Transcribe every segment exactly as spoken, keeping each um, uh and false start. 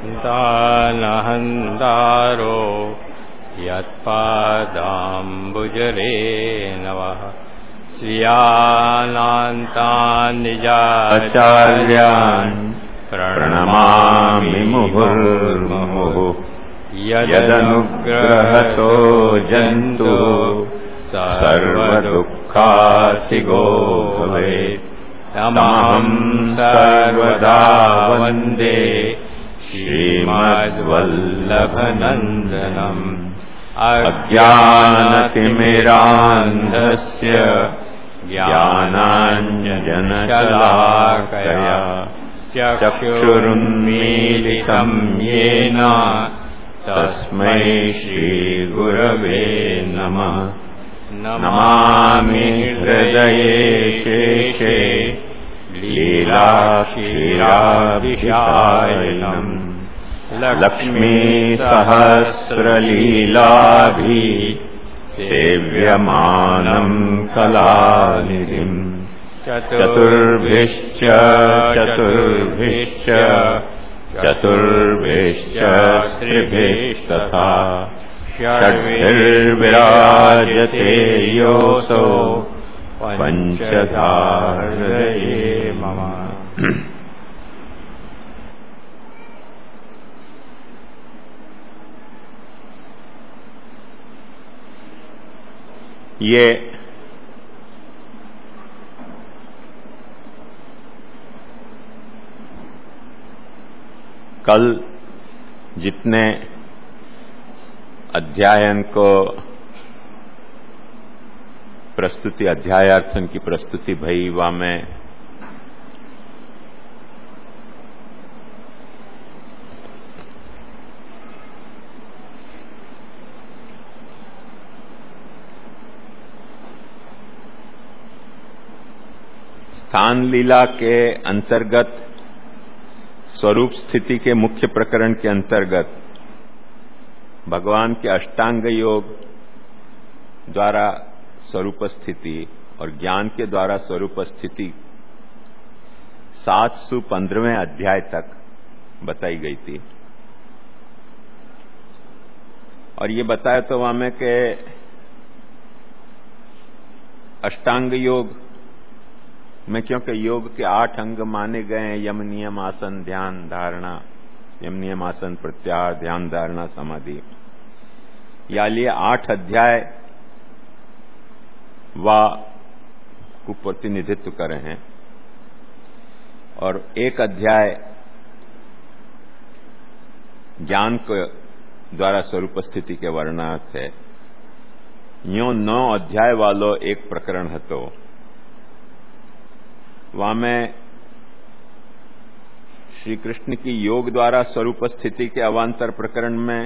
दानहन्तारो यत्पादाम्बुजरेणवः श्रियानान्तान् निजाचार्यान् प्रणमामि मुहुर्मुहुः यदनुग्रहतो जन्तु सर्वदुःखातिगो भवेत् तमहं सर्वदा वन्दे श्रीमद्वल्लभनन्दनम् अज्ञानतिमिरान्धस्य ज्ञानाञ्जनशलाकया चक्षुरुन्मीलितं येन तस्मै श्रीगुरवे नमः। नमामि हृदये शेषे लीलाक्षीराभिषायनम् लक्ष्मीसहस्रलीलाभि सेव्यमानं कलानिधिम् चतुर्भिश्च चतुर्भिश्च चतुर्भिश्च श्रीभिस्तथा षड्भिर्विराजते योऽसौ पञ्चधा हृदये मम। ये कल जितने अध्यायन को प्रस्तुति अध्यायार्थन की प्रस्तुति भई वा में स्थान लीला के अंतर्गत स्वरूप स्थिति के मुख्य प्रकरण के अंतर्गत भगवान के अष्टांग योग द्वारा स्वरूप स्थिति और ज्ञान के द्वारा स्वरूप स्थिति सात सौ पंद्रहवें अध्याय तक बताई गई थी। और ये बताया तो वहां में कि अष्टांग योग में, क्योंकि योग के आठ अंग माने गए हैं, यम नियम आसन ध्यान धारणा, यम नियम आसन प्रत्याहार ध्यान धारणा समाधि, या लिए आठ अध्याय वा को प्रतिनिधित्व कर रहे हैं और एक अध्याय ज्ञान के द्वारा स्वरूप स्थिति के वर्णनार्थ है। यो नौ अध्याय वालो एक प्रकरण हतो। वहां में श्री कृष्ण की योग द्वारा स्वरूप स्थिति के अवांतर प्रकरण में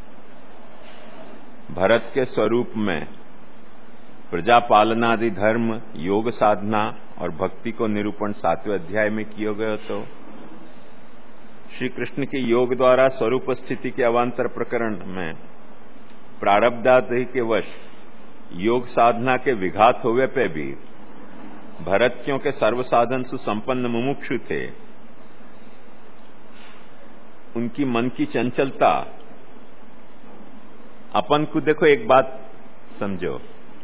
भरत के स्वरूप में प्रजा पालनादि धर्म, योग साधना और भक्ति को निरूपण सातवें अध्याय में किए गए। तो श्री कृष्ण के योग द्वारा स्वरूप स्थिति के अवांतर प्रकरण में प्रारब्धादि के वश योग साधना के विघात होवे पे भी भरत क्योंकि सर्व साधन सुसंपन्न मुमुक्षु थे, उनकी मन की चंचलता, अपन को देखो एक बात समझो,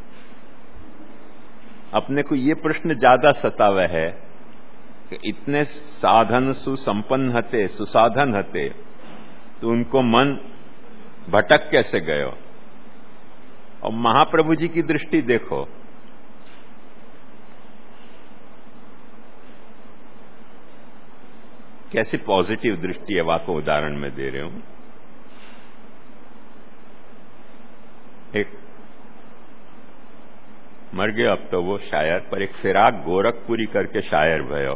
अपने को ये प्रश्न ज्यादा सतावे है कि इतने साधन सुसंपन्न हते, सुसाधन हते, तो उनको मन भटक कैसे गयो। और महाप्रभु जी की दृष्टि देखो, कैसी पॉजिटिव दृष्टि है, वाको उदाहरण में दे रहे हूं। एक मर गयो अब तो वो शायर, पर एक फिराक गोरखपुरी करके शायर भयो।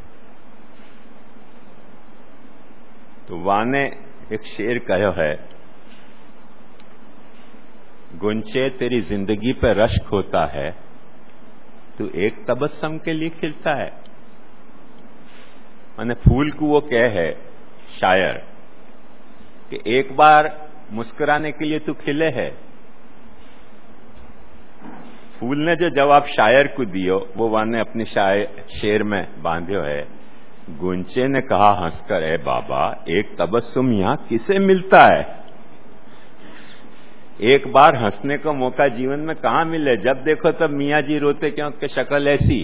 तो वाने एक शेर कहो है, गुंचे तेरी जिंदगी पे रश्क होता है, तू एक तबस्सम के लिए खिलता है। माने फूल को वो कह है शायर कि एक बार मुस्कुराने के लिए तू खिले है। फूल ने जो जवाब शायर को दियो वो वाने अपनी शायर शेर में बांध्यो है गुंचे ने कहा हंसकर, ए बाबा, एक तबस्सुम यहां किसे मिलता है? एक बार हंसने को मौका जीवन में कहां मिले? जब देखो तब मियाँ जी रोते क्यों कि शक्ल ऐसी।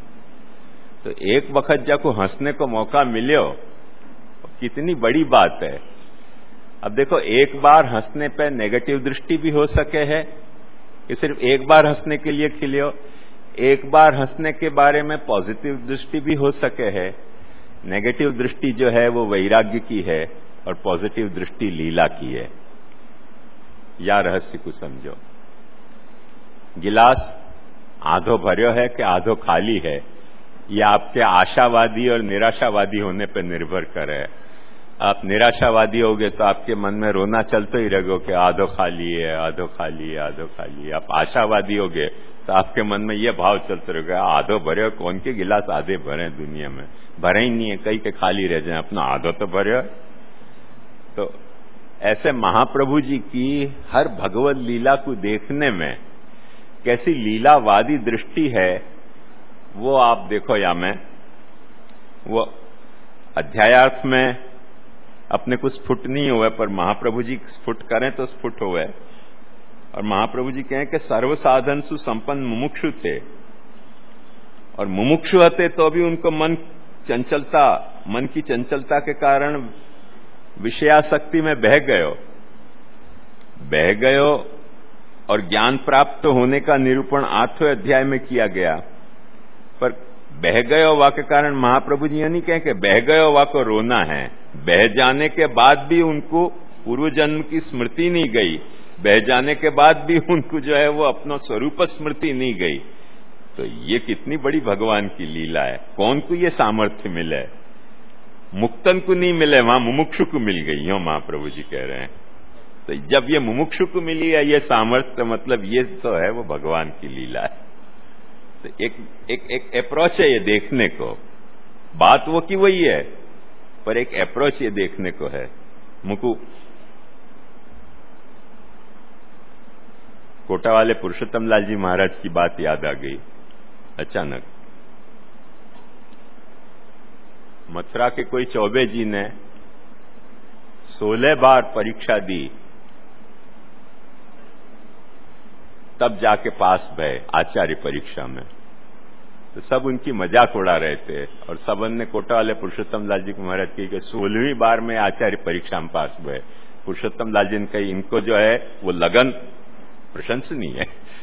तो एक वक्त जब को हंसने को मौका मिले कितनी बड़ी बात है। अब देखो, एक बार हंसने पे नेगेटिव दृष्टि भी हो सके है कि सिर्फ एक बार हंसने के लिए खिलियो, एक बार हंसने के बारे में पॉजिटिव दृष्टि भी हो सके है। नेगेटिव दृष्टि जो है वो वैराग्य की है और पॉजिटिव दृष्टि लीला की है। या रहस्य को समझो। गिलास आधो भर्यो है कि आधो खाली है, ये आपके आशावादी और निराशावादी होने पर निर्भर करे। आप निराशावादी होगे तो आपके मन में रोना चलते ही रहेगा कि आधो खाली है, आधो खाली है, आधो खाली है। आप आशावादी होगे तो आपके मन में यह भाव चलते रहेगा, आधो भरे, कौन के गिलास आधे भरे दुनिया में? भरे ही नहीं है, कई के खाली रह जाए, अपना आधो तो भरे। तो ऐसे महाप्रभु जी की हर भगवत लीला को देखने में कैसी लीलावादी दृष्टि है वो आप देखो। या में वो अध्यायार्थ में अपने को स्फुट नहीं हुए, पर महाप्रभु जी स्फुट करें तो स्फुट हुए। और महाप्रभु जी कहें कि सर्व साधन सु संपन्न मुमुक्षु थे, और मुमुक्षु हते तो भी उनको मन चंचलता, मन की चंचलता के कारण विषयासक्ति में बह गयो बह गयो और ज्ञान प्राप्त होने का निरूपण आठवें अध्याय में किया गया। पर बह गयो वा के कारण महाप्रभु जी ये नहीं कहें कि बह गयो वा को रोना है। बह जाने के बाद भी उनको पूर्व जन्म की स्मृति नहीं गई, बह जाने के बाद भी उनको जो है वो अपना स्वरूप स्मृति नहीं गई। तो ये कितनी बड़ी भगवान की लीला है। कौन को ये सामर्थ्य मिले? मुक्तन को नहीं मिले, वहां मुमुक्षु को मिल गई, यो महाप्रभु जी कह रहे हैं। तो जब ये मुमुक्षु को मिली है ये सामर्थ्य, मतलब ये तो है वो भगवान की लीला है। तो एक एक एक अप्रोच है ये देखने को। बात वो की वही है, पर एक अप्रोच ये देखने को है। मुकु कोटा वाले पुरुषोत्तम लाल जी महाराज की बात याद आ गई अचानक। मथुरा के कोई चौबे जी ने सोलह बार परीक्षा दी, तब जाके पास भय आचार्य परीक्षा में। तो सब उनकी मजाक उड़ा रहे थे, और सबन ने कोटा वाले पुरुषोत्तम लाल जी को महाराज कही कि सोलहवीं बार में आचार्य परीक्षा में पास भय। पुरुषोत्तम लाल जी ने कही इनको जो है वो लगन प्रशंसनीय है।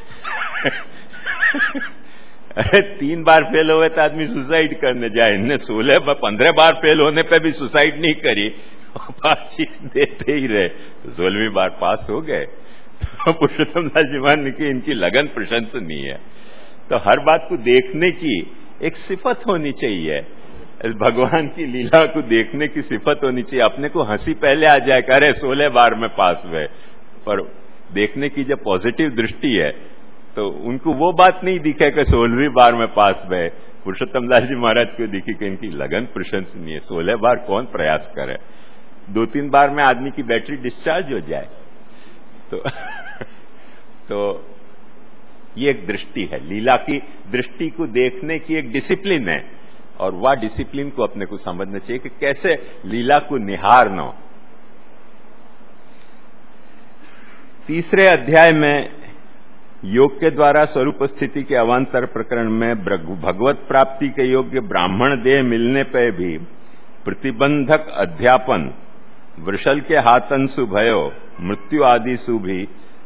अरे तीन बार फेल हुए तो आदमी सुसाइड करने जाए, इनने सोलह पंद्रह बार फेल होने पे भी सुसाइड नहीं करी, बातचीत देते ही रहे, सोलहवीं बार पास हो गए। तो पुरुषोत्तम दास जी महाराज ने कि इनकी लगन प्रशंसनीय है। तो हर बात को देखने की एक सिफत होनी चाहिए, भगवान की लीला को देखने की सिफत होनी चाहिए। अपने को हंसी पहले आ जाए, अरे सोलह बार में पास हुए, पर देखने की जब पॉजिटिव दृष्टि है तो उनको वो बात नहीं दिखे कि सोलहवीं बार में पास हुए। पुरुषोत्तम दास जी महाराज को दिखी कि इनकी लगन प्रशंसनीय है। सोलह बार कौन प्रयास करे, दो तीन बार में आदमी की बैटरी डिस्चार्ज हो जाए। तो तो ये एक दृष्टि है, लीला की दृष्टि को देखने की एक डिसिप्लिन है, और वह डिसिप्लिन को अपने को समझना चाहिए कि कैसे लीला को निहारना। तीसरे अध्याय में योग के द्वारा स्वरूप स्थिति के अवान्तर प्रकरण में भगवत प्राप्ति के योग्य ब्राह्मण देह मिलने पर भी प्रतिबंधक अध्यापन वृषल के हाथन सु भयो मृत्यु आदि सु भी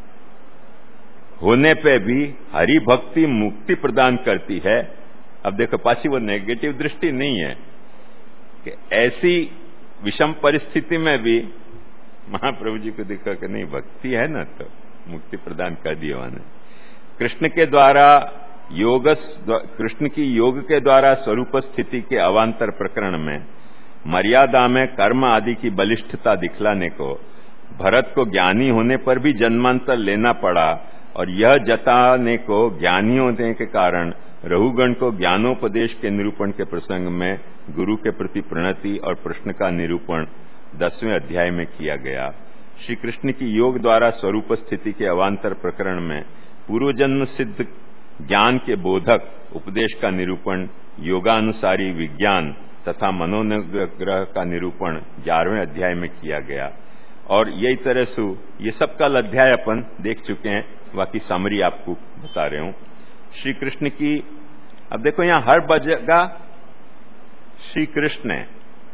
होने पे भी हरि भक्ति मुक्ति प्रदान करती है। अब देखो पाची वो नेगेटिव दृष्टि नहीं है कि ऐसी विषम परिस्थिति में भी महाप्रभु जी को देखा कि नहीं भक्ति है ना तो मुक्ति प्रदान कर दिया उन्होंने। कृष्ण के द्वारा योग कृष्ण की योग के द्वारा स्वरूप स्थिति के अवान्तर प्रकरण में मर्यादा में कर्म आदि की बलिष्ठता दिखलाने को भरत को ज्ञानी होने पर भी जन्मांतर लेना पड़ा, और यह जताने को ज्ञानी होने के कारण रघुगण को ज्ञानोपदेश के निरूपण के प्रसंग में गुरु के प्रति प्रणति और प्रश्न का निरूपण दसवें अध्याय में किया गया। श्री कृष्ण की योग द्वारा स्वरूप स्थिति के अवान्तर प्रकरण में पूर्व जन्म सिद्ध ज्ञान के बोधक उपदेश का निरूपण योगानुसारी विज्ञान तथा मनोनिग्रह का निरूपण ग्यारहवें अध्याय में किया गया। और यही तरह से ये सब कल अध्याय अपन देख चुके हैं, बाकी समरी आपको बता रहे हूं। श्री कृष्ण की, अब देखो यहां हर जगह श्री कृष्ण है।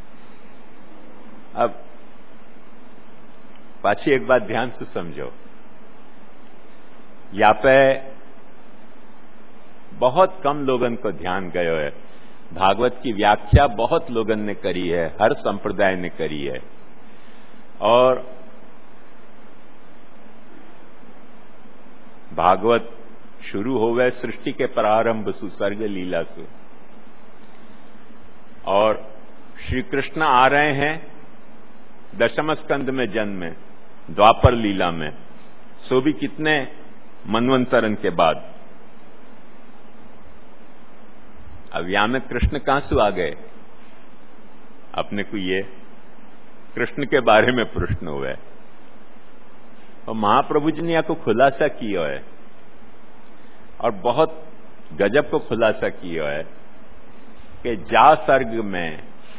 अब पाछी एक बात ध्यान से समझो, यहाँ पे बहुत कम लोगन को ध्यान गयो है। भागवत की व्याख्या बहुत लोगन ने करी है, हर संप्रदाय ने करी है। और भागवत शुरू हो गए सृष्टि के प्रारंभ सु, सर्ग लीला सु, और श्री कृष्ण आ रहे हैं दशम स्कंद में जन्म में, द्वापर लीला में, सो भी कितने मनवंतरन के बाद। अब यहां में कृष्ण कहां से आ गए? अपने को ये कृष्ण के बारे में प्रश्न हुआ है, और महाप्रभु जी ने यहां को खुलासा किया है, और बहुत गजब को खुलासा किया है कि जा सर्ग में,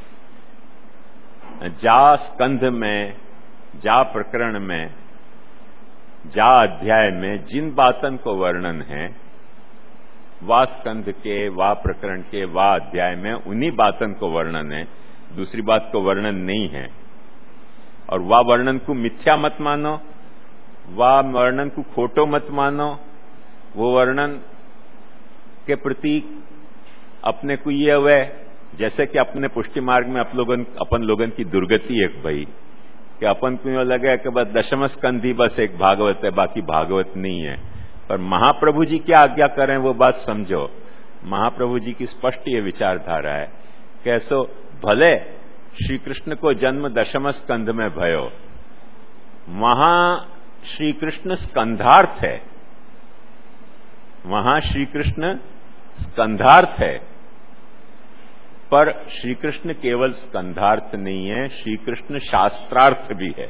जा स्कंध में, जा प्रकरण में, जा अध्याय में जिन बातन को वर्णन है, वा स्कंध के, वा प्रकरण के, वा अध्याय में उन्हीं बातन को वर्णन है, दूसरी बात को वर्णन नहीं है। और वा वर्णन को मिथ्या मत मानो, वा वर्णन को खोटो मत मानो। वो वर्णन के प्रति अपने को ये हुए, जैसे कि अपने पुष्टि मार्ग में आप लोगन, अपन लोगन की दुर्गति एक भाई कि अपन को यूं लगे कि बस दशम स्कंध ही बस एक भागवत है, बाकी भागवत नहीं है। पर महाप्रभु जी क्या आज्ञा करें वो बात समझो। महाप्रभु जी की स्पष्ट ये विचारधारा है, कैसो भले श्री कृष्ण को जन्म दशम स्कंध में भयो, वहां श्री कृष्ण स्कंधार्थ है, वहां श्री कृष्ण स्कंधार्थ है। पर श्री कृष्ण केवल स्कंधार्थ नहीं है, श्री कृष्ण शास्त्रार्थ भी है।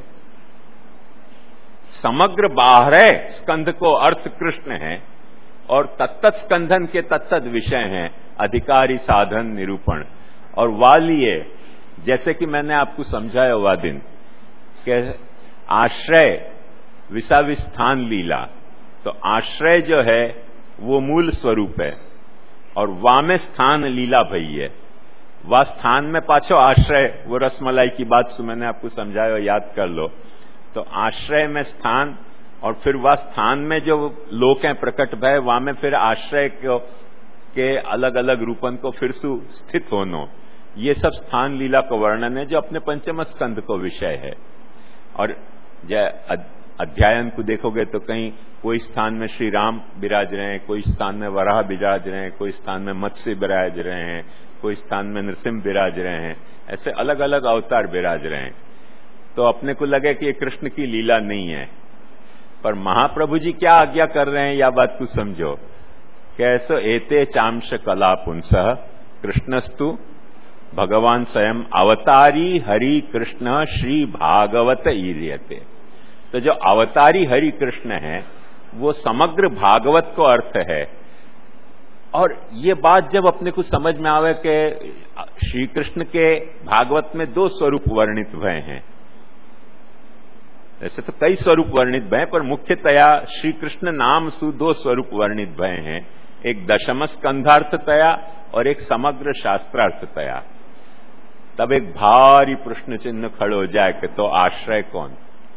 समग्र बारह स्कंध को अर्थ कृष्ण है, और तत्त स्कंधन के तत्त विषय हैं अधिकारी, साधन, निरूपण। और वालिये, जैसे कि मैंने आपको समझाया हुआ दिन कि आश्रय विषाविस्थान लीला, तो आश्रय जो है वो मूल स्वरूप है, और वामे स्थान लीला भई है। वह स्थान में पाछो आश्रय, वो रसमलाई की बात से मैंने आपको समझाया, याद कर लो। तो आश्रय में स्थान, और फिर वह स्थान में जो लोक हैं प्रकट भय, वहां में फिर आश्रय को के अलग अलग रूपन को फिर सु स्थित होनो, ये सब स्थान लीला का वर्णन है जो अपने पंचम स्कंध को विषय है। और जय अध्यायन को देखोगे तो कहीं कोई स्थान में श्री राम विराज रहे हैं, कोई स्थान में वराह विराज रहे हैं, कोई स्थान में मत्स्य विराज रहे हैं, कोई स्थान में नृसिंह विराज रहे हैं, ऐसे अलग अलग अवतार विराज रहे हैं। तो अपने को लगे कि ये कृष्ण की लीला नहीं है, पर महाप्रभु जी क्या आज्ञा कर रहे हैं, या बात को समझो। कैसो एते चांश कला पुंसः कृष्णस्तु भगवान स्वयं अवतारी हरि कृष्ण श्री भागवत ईर्यते। तो जो अवतारी हरि कृष्ण है वो समग्र भागवत को अर्थ है। और ये बात जब अपने को समझ में आवे कि श्री कृष्ण के भागवत में दो स्वरूप वर्णित हुए हैं, ऐसे तो कई स्वरूप वर्णित भय, पर मुख्यतया श्री कृष्ण नाम सु दो स्वरूप वर्णित भय हैं, एक दशम स्कंधार्थतया और एक समग्र शास्त्रार्थतया। तब एक भारी प्रश्न चिन्ह खड़े हो जाए कि तो आश्रय कौन?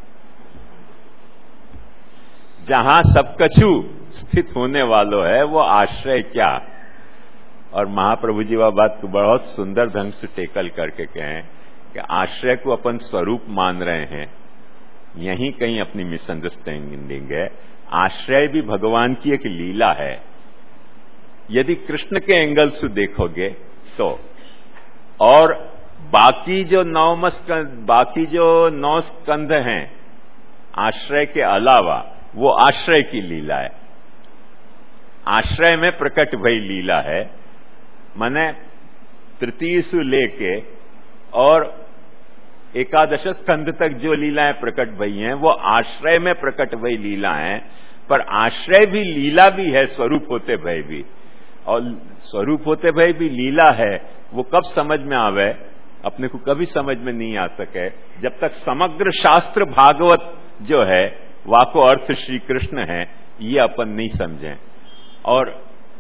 जहां सब कछु स्थित होने वालों है वो आश्रय क्या? और महाप्रभु जी वह बात को बहुत सुंदर ढंग से टेकल करके कहें कि आश्रय को अपन स्वरूप मान रहे हैं, यहीं कहीं अपनी मिसअंडरस्टैंडिंग है। आश्रय भी भगवान की एक लीला है। यदि कृष्ण के एंगल से देखोगे तो, और बाकी जो नौ बाकी जो नौ स्कंध हैं आश्रय के अलावा, वो आश्रय की लीला है, आश्रय में प्रकट भई लीला है। माने तृतीय से लेके और एकादश स्कंध तक जो लीलाएं प्रकट भई हैं वो आश्रय में प्रकट भई लीला हैं, पर आश्रय भी लीला भी है स्वरूप होते भय भी। और स्वरूप होते भाई भी लीला है, वो कब समझ में आवे, अपने को कभी समझ में नहीं आ सके जब तक समग्र शास्त्र भागवत जो है वाको अर्थ श्री कृष्ण है ये अपन नहीं समझें। और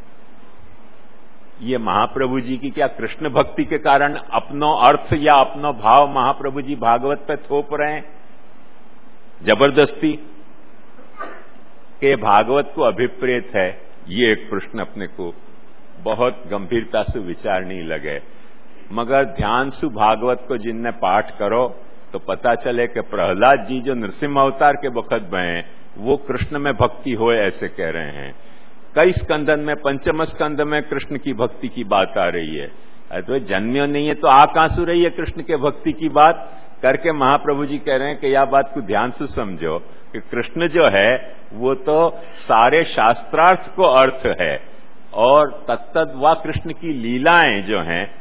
ये महाप्रभु जी की क्या कृष्ण भक्ति के कारण अपनो अर्थ या अपनो भाव महाप्रभु जी भागवत पे थोप रहे हैं जबरदस्ती के भागवत को अभिप्रेत है, ये एक प्रश्न अपने को बहुत गंभीरता से विचारने लगे। मगर ध्यान से भागवत को जिनने पाठ करो तो पता चले कि प्रहलाद जी जो नृसिंह अवतार के वक्त में हैं वो कृष्ण में भक्ति होए ऐसे कह रहे हैं। कई स्कंदन में, पंचम स्कंद में कृष्ण की भक्ति की बात आ रही है। तो जन्मियो नहीं है तो आ कहां से रही है कृष्ण के भक्ति की बात करके महाप्रभु जी कह रहे हैं कि यह बात को ध्यान से समझो कि कृष्ण जो है वो तो सारे शास्त्रार्थ को अर्थ है और तत्तद व कृष्ण की लीलाएं जो हैं